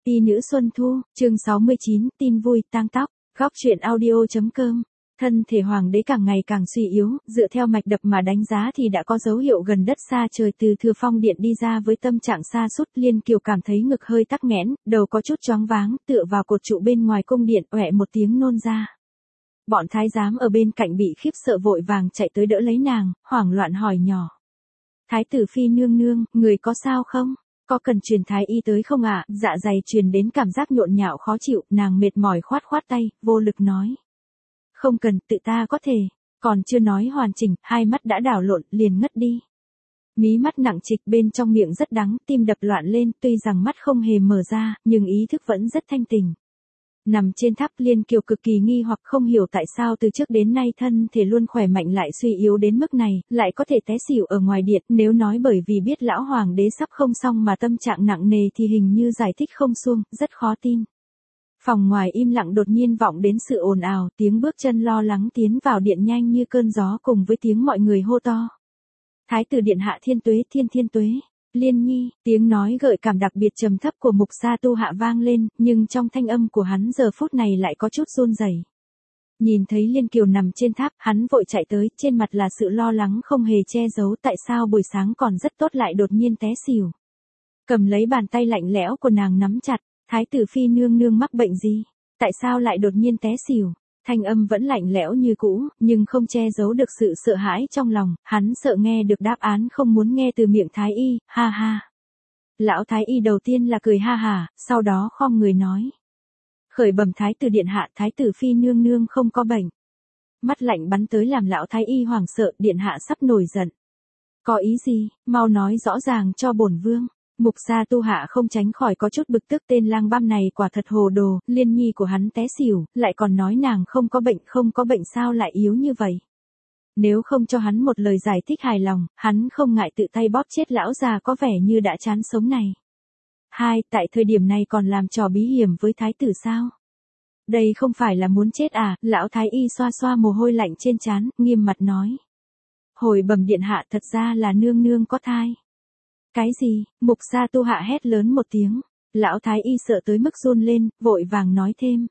Phi nữ Xuân Thu, chương 69, tin vui, tang tóc, góc truyện audio.com. Thân thể hoàng đế càng ngày càng suy yếu, dựa theo mạch đập mà đánh giá thì đã có dấu hiệu gần đất xa trời. Từ Thừa Phong điện đi ra với tâm trạng sa sút, Liên Kiều cảm thấy ngực hơi tắc nghẽn, đầu có chút choáng váng, tựa vào cột trụ bên ngoài cung điện, oẹ một tiếng nôn ra. Bọn thái giám ở bên cạnh bị khiếp sợ vội vàng chạy tới đỡ lấy nàng, hoảng loạn hỏi nhỏ. Thái tử Phi nương nương, người có sao không? Có cần truyền thái y tới không ạ? Dạ dày truyền đến cảm giác nhộn nhạo khó chịu, nàng mệt mỏi khoát khoát tay, vô lực nói. Không cần, tự ta có thể. Còn chưa nói hoàn chỉnh, hai mắt đã đảo lộn, liền ngất đi. Mí mắt nặng trịch, bên trong miệng rất đắng, tim đập loạn lên, tuy rằng mắt không hề mở ra, nhưng ý thức vẫn rất thanh tỉnh. Nằm trên tháp, Liên Kiều cực kỳ nghi hoặc không hiểu tại sao từ trước đến nay thân thể luôn khỏe mạnh lại suy yếu đến mức này, lại có thể té xỉu ở ngoài điện. Nếu nói bởi vì biết lão hoàng đế sắp không xong mà tâm trạng nặng nề thì hình như giải thích không xuông, rất khó tin. Phòng ngoài im lặng, đột nhiên vọng đến sự ồn ào, tiếng bước chân lo lắng tiến vào điện nhanh như cơn gió cùng với tiếng mọi người hô to. Thái tử điện hạ thiên tuế, thiên tuế. Liên nhi, tiếng nói gợi cảm đặc biệt trầm thấp của Mục Gia Tu Hạ vang lên, nhưng trong thanh âm của hắn giờ phút này lại có chút run rẩy. Nhìn thấy Liên Kiều nằm trên tháp, hắn vội chạy tới, trên mặt là sự lo lắng không hề che giấu, tại sao buổi sáng còn rất tốt lại đột nhiên té xỉu. Cầm lấy bàn tay lạnh lẽo của nàng nắm chặt, Thái tử Phi nương nương mắc bệnh gì? Tại sao lại đột nhiên té xỉu? Thanh âm vẫn lạnh lẽo như cũ, nhưng không che giấu được sự sợ hãi trong lòng, hắn sợ nghe được đáp án không muốn nghe từ miệng Thái y, ha ha. Lão Thái y đầu tiên là cười ha hả, sau đó khom người nói. Khởi bẩm Thái tử điện hạ, Thái tử Phi nương nương không có bệnh. Mắt lạnh bắn tới làm lão Thái y hoảng sợ, điện hạ sắp nổi giận. Có ý gì, mau nói rõ ràng cho bổn vương. Mục Gia Tu Hạ không tránh khỏi có chút bực tức, tên lang băm này quả thật hồ đồ, Liên nhi của hắn té xỉu, lại còn nói nàng không có bệnh sao lại yếu như vậy. Nếu không cho hắn một lời giải thích hài lòng, hắn không ngại tự tay bóp chết lão già có vẻ như đã chán sống này. Hai, tại thời điểm này còn làm trò bí hiểm với thái tử sao? Đây không phải là muốn chết à? Lão thái y xoa xoa mồ hôi lạnh trên trán, nghiêm mặt nói. Hồi bẩm điện hạ, thật ra là nương nương có thai. Cái gì? Mục Gia Tu Hạ hét lớn một tiếng. Lão thái y sợ tới mức run lên, vội vàng nói thêm.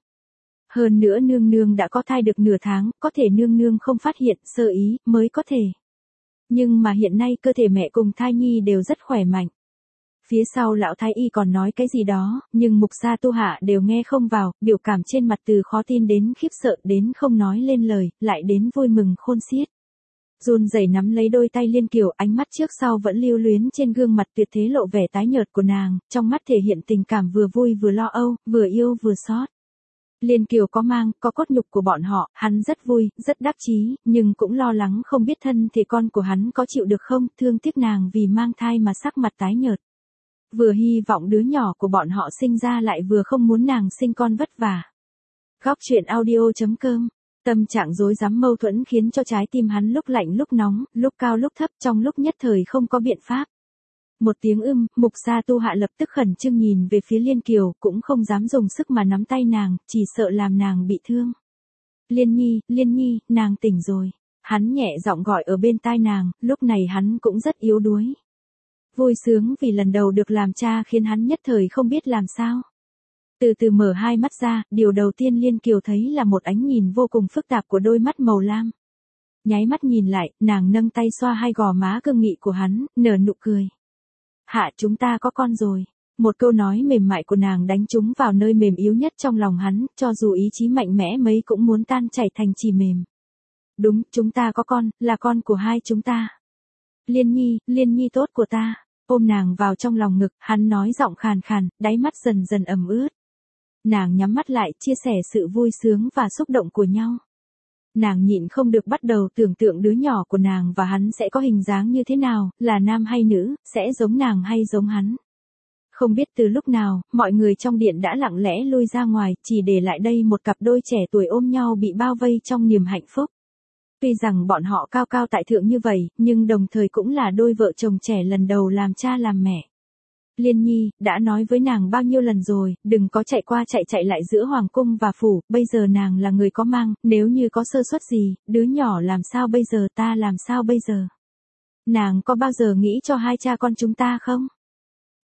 Hơn nữa nương nương đã có thai được nửa tháng, có thể nương nương không phát hiện, sơ ý, mới có thể. Nhưng mà hiện nay cơ thể mẹ cùng thai nhi đều rất khỏe mạnh. Phía sau lão thái y còn nói cái gì đó, nhưng Mục Gia Tu Hạ đều nghe không vào, biểu cảm trên mặt từ khó tin đến khiếp sợ đến không nói lên lời, lại đến vui mừng khôn xiết. Run rẩy nắm lấy đôi tay Liên Kiều, ánh mắt trước sau vẫn lưu luyến trên gương mặt tuyệt thế lộ vẻ tái nhợt của nàng, trong mắt thể hiện tình cảm vừa vui vừa lo âu, vừa yêu vừa xót. Liên Kiều có mang, có cốt nhục của bọn họ, hắn rất vui, rất đắc chí, nhưng cũng lo lắng không biết thân thể con của hắn có chịu được không, thương tiếc nàng vì mang thai mà sắc mặt tái nhợt. Vừa hy vọng đứa nhỏ của bọn họ sinh ra lại vừa không muốn nàng sinh con vất vả. Góc truyện audio.com. Tâm trạng rối rắm mâu thuẫn khiến cho trái tim hắn lúc lạnh lúc nóng, lúc cao lúc thấp, trong lúc nhất thời không có biện pháp. Một tiếng Mục Gia Tu Hạ lập tức khẩn trương nhìn về phía Liên Kiều, cũng không dám dùng sức mà nắm tay nàng, chỉ sợ làm nàng bị thương. Liên nhi, nàng tỉnh rồi. Hắn nhẹ giọng gọi ở bên tai nàng, lúc này hắn cũng rất yếu đuối. Vui sướng vì lần đầu được làm cha khiến hắn nhất thời không biết làm sao. Từ từ mở hai mắt ra, điều đầu tiên Liên Kiều thấy là một ánh nhìn vô cùng phức tạp của đôi mắt màu lam. Nháy mắt nhìn lại, nàng nâng tay xoa hai gò má cương nghị của hắn, nở nụ cười. Hạ, chúng ta có con rồi. Một câu nói mềm mại của nàng đánh trúng vào nơi mềm yếu nhất trong lòng hắn, cho dù ý chí mạnh mẽ mấy cũng muốn tan chảy thành chỉ mềm. Đúng, chúng ta có con, là con của hai chúng ta. Liên nhi tốt của ta. Ôm nàng vào trong lòng ngực, hắn nói giọng khàn khàn, đáy mắt dần dần ẩm ướt. Nàng nhắm mắt lại, chia sẻ sự vui sướng và xúc động của nhau. Nàng nhịn không được bắt đầu tưởng tượng đứa nhỏ của nàng và hắn sẽ có hình dáng như thế nào, là nam hay nữ, sẽ giống nàng hay giống hắn. Không biết từ lúc nào, mọi người trong điện đã lặng lẽ lui ra ngoài, chỉ để lại đây một cặp đôi trẻ tuổi ôm nhau bị bao vây trong niềm hạnh phúc. Tuy rằng bọn họ cao cao tại thượng như vậy, nhưng đồng thời cũng là đôi vợ chồng trẻ lần đầu làm cha làm mẹ. Liên nhi, đã nói với nàng bao nhiêu lần rồi, đừng có chạy qua chạy lại giữa hoàng cung và phủ, bây giờ nàng là người có mang, nếu như có sơ suất gì, đứa nhỏ làm sao bây giờ, ta làm sao bây giờ? Nàng có bao giờ nghĩ cho hai cha con chúng ta không?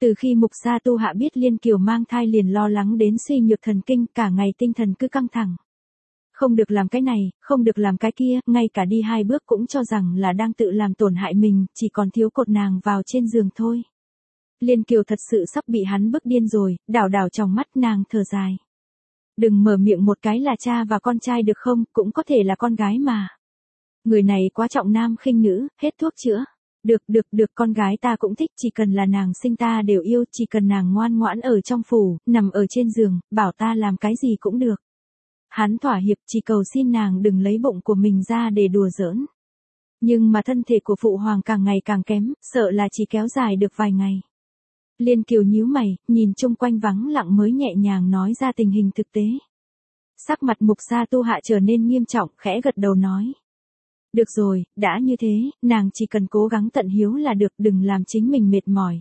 Từ khi Mục Gia Tu Hạ biết Liên Kiều mang thai liền lo lắng đến suy nhược thần kinh, cả ngày tinh thần cứ căng thẳng. Không được làm cái này, không được làm cái kia, ngay cả đi 2 bước cũng cho rằng là đang tự làm tổn hại mình, chỉ còn thiếu cột nàng vào trên giường thôi. Liên Kiều thật sự sắp bị hắn bức điên rồi, đảo đảo trong mắt nàng thở dài. Đừng mở miệng một cái là cha và con trai được không, cũng có thể là con gái mà. Người này quá trọng nam khinh nữ, hết thuốc chữa. Được, con gái ta cũng thích, chỉ cần là nàng sinh ta đều yêu, chỉ cần nàng ngoan ngoãn ở trong phủ, nằm ở trên giường, bảo ta làm cái gì cũng được. Hắn thỏa hiệp, chỉ cầu xin nàng đừng lấy bụng của mình ra để đùa giỡn. Nhưng mà thân thể của phụ hoàng càng ngày càng kém, sợ là chỉ kéo dài được vài ngày. Liên Kiều nhíu mày, nhìn chung quanh vắng lặng mới nhẹ nhàng nói ra tình hình thực tế. Sắc mặt Mục Gia Tu Hạ trở nên nghiêm trọng, khẽ gật đầu nói. Được rồi, đã như thế, nàng chỉ cần cố gắng tận hiếu là được, đừng làm chính mình mệt mỏi.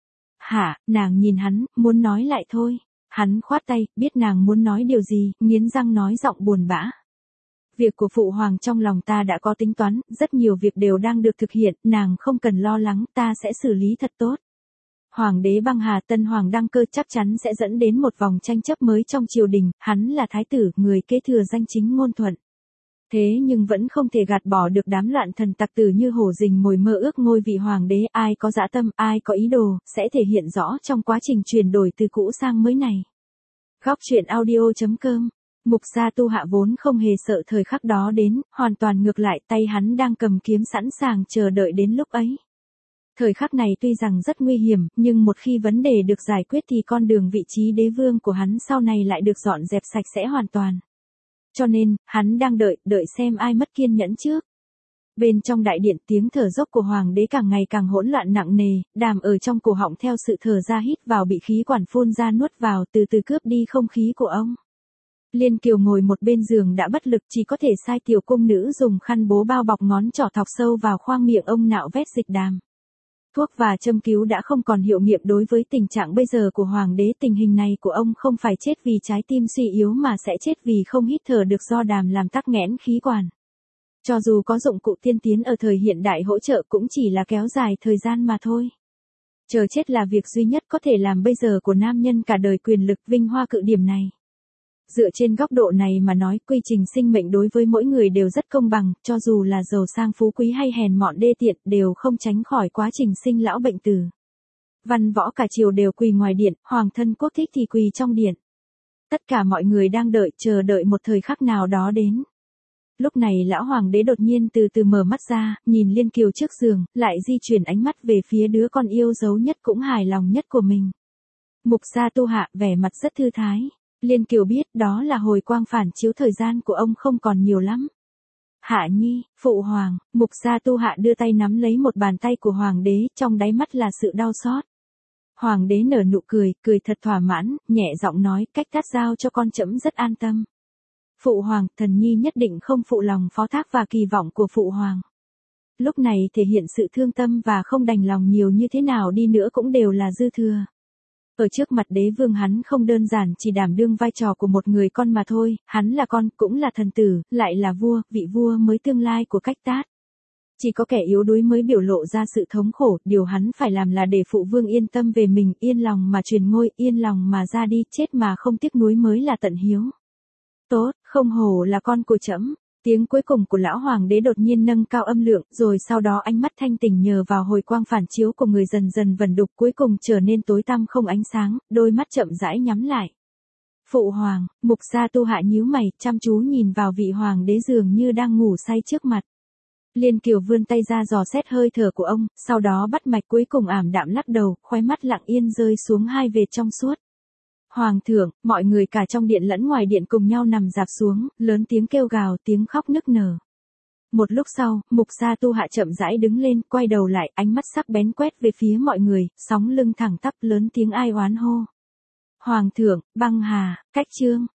Hả, nàng nhìn hắn, muốn nói lại thôi. Hắn khoát tay, biết nàng muốn nói điều gì, nghiến răng nói giọng buồn bã. Việc của phụ hoàng trong lòng ta đã có tính toán, rất nhiều việc đều đang được thực hiện, nàng không cần lo lắng, ta sẽ xử lý thật tốt. Hoàng đế băng hà, tân hoàng đăng cơ chắc chắn sẽ dẫn đến một vòng tranh chấp mới trong triều đình, hắn là thái tử, người kế thừa danh chính ngôn thuận. Thế nhưng vẫn không thể gạt bỏ được đám loạn thần tặc tử như hổ rình mồi mơ ước ngôi vị hoàng đế, ai có dã tâm, ai có ý đồ, sẽ thể hiện rõ trong quá trình chuyển đổi từ cũ sang mới này. Góc truyện audio.com. Mục Gia Tu Hạ vốn không hề sợ thời khắc đó đến, hoàn toàn ngược lại, tay hắn đang cầm kiếm sẵn sàng chờ đợi đến lúc ấy. Thời khắc này tuy rằng rất nguy hiểm, nhưng một khi vấn đề được giải quyết thì con đường vị trí đế vương của hắn sau này lại được dọn dẹp sạch sẽ hoàn toàn. Cho nên, hắn đang đợi xem ai mất kiên nhẫn trước. Bên trong đại điện, tiếng thở dốc của hoàng đế càng ngày càng hỗn loạn nặng nề, đàm ở trong cổ họng theo sự thở ra hít vào bị khí quản phun ra nuốt vào, từ từ cướp đi không khí của ông. Liên Kiều ngồi một bên giường đã bất lực, chỉ có thể sai tiểu cung nữ dùng khăn bố bao bọc ngón trỏ thọc sâu vào khoang miệng ông nạo vét dịch đàm. Thuốc và châm cứu đã không còn hiệu nghiệm đối với tình trạng bây giờ của hoàng đế, tình hình này của ông không phải chết vì trái tim suy yếu mà sẽ chết vì không hít thở được do đàm làm tắc nghẽn khí quản. Cho dù có dụng cụ tiên tiến ở thời hiện đại hỗ trợ cũng chỉ là kéo dài thời gian mà thôi. Chờ chết là việc duy nhất có thể làm bây giờ của nam nhân cả đời quyền lực vinh hoa cự điểm này. Dựa trên góc độ này mà nói, quy trình sinh mệnh đối với mỗi người đều rất công bằng, cho dù là giàu sang phú quý hay hèn mọn đê tiện đều không tránh khỏi quá trình sinh lão bệnh tử. Văn võ cả triều đều quỳ ngoài điện, hoàng thân quốc thích thì quỳ trong điện. Tất cả mọi người đang chờ đợi một thời khắc nào đó đến. Lúc này lão hoàng đế đột nhiên từ từ mở mắt ra, nhìn Liên Kiều trước giường, lại di chuyển ánh mắt về phía đứa con yêu dấu nhất cũng hài lòng nhất của mình. Mục Gia Tu Hạ vẻ mặt rất thư thái. Liên Kiều biết đó là hồi quang phản chiếu, thời gian của ông không còn nhiều lắm. Hạ nhi, phụ hoàng, Mục Gia Tu Hạ đưa tay nắm lấy một bàn tay của hoàng đế, trong đáy mắt là sự đau xót. Hoàng đế nở nụ cười thật thỏa mãn, nhẹ giọng nói, cách cát giao cho con trẫm rất an tâm. Phụ hoàng, thần nhi nhất định không phụ lòng phó thác và kỳ vọng của phụ hoàng. Lúc này thể hiện sự thương tâm và không đành lòng nhiều như thế nào đi nữa cũng đều là dư thừa. Ở trước mặt đế vương hắn không đơn giản chỉ đảm đương vai trò của một người con mà thôi, hắn là con, cũng là thần tử, lại là vua, vị vua mới tương lai của cách tát. Chỉ có kẻ yếu đuối mới biểu lộ ra sự thống khổ, điều hắn phải làm là để phụ vương yên tâm về mình, yên lòng mà truyền ngôi, yên lòng mà ra đi, chết mà không tiếc nuối mới là tận hiếu. Tốt, không hổ là con của trẫm. Tiếng cuối cùng của lão hoàng đế đột nhiên nâng cao âm lượng, rồi sau đó ánh mắt thanh tỉnh nhờ vào hồi quang phản chiếu của người dần dần vẩn đục, cuối cùng trở nên tối tăm không ánh sáng, đôi mắt chậm rãi nhắm lại. Phụ hoàng, Mục Gia Tu Hạ nhíu mày, chăm chú nhìn vào vị hoàng đế dường như đang ngủ say trước mặt. Liên Kiều vươn tay ra dò xét hơi thở của ông, sau đó bắt mạch, cuối cùng ảm đạm lắc đầu, khóe mắt lặng yên rơi xuống hai vệt trong suốt. Hoàng thượng, mọi người cả trong điện lẫn ngoài điện cùng nhau nằm rạp xuống, lớn tiếng kêu gào, tiếng khóc nức nở. Một lúc sau, Mục Gia Tu Hạ chậm rãi đứng lên, quay đầu lại, ánh mắt sắc bén quét về phía mọi người, sóng lưng thẳng tắp, lớn tiếng ai oán hô. Hoàng thượng, băng hà, cách trương.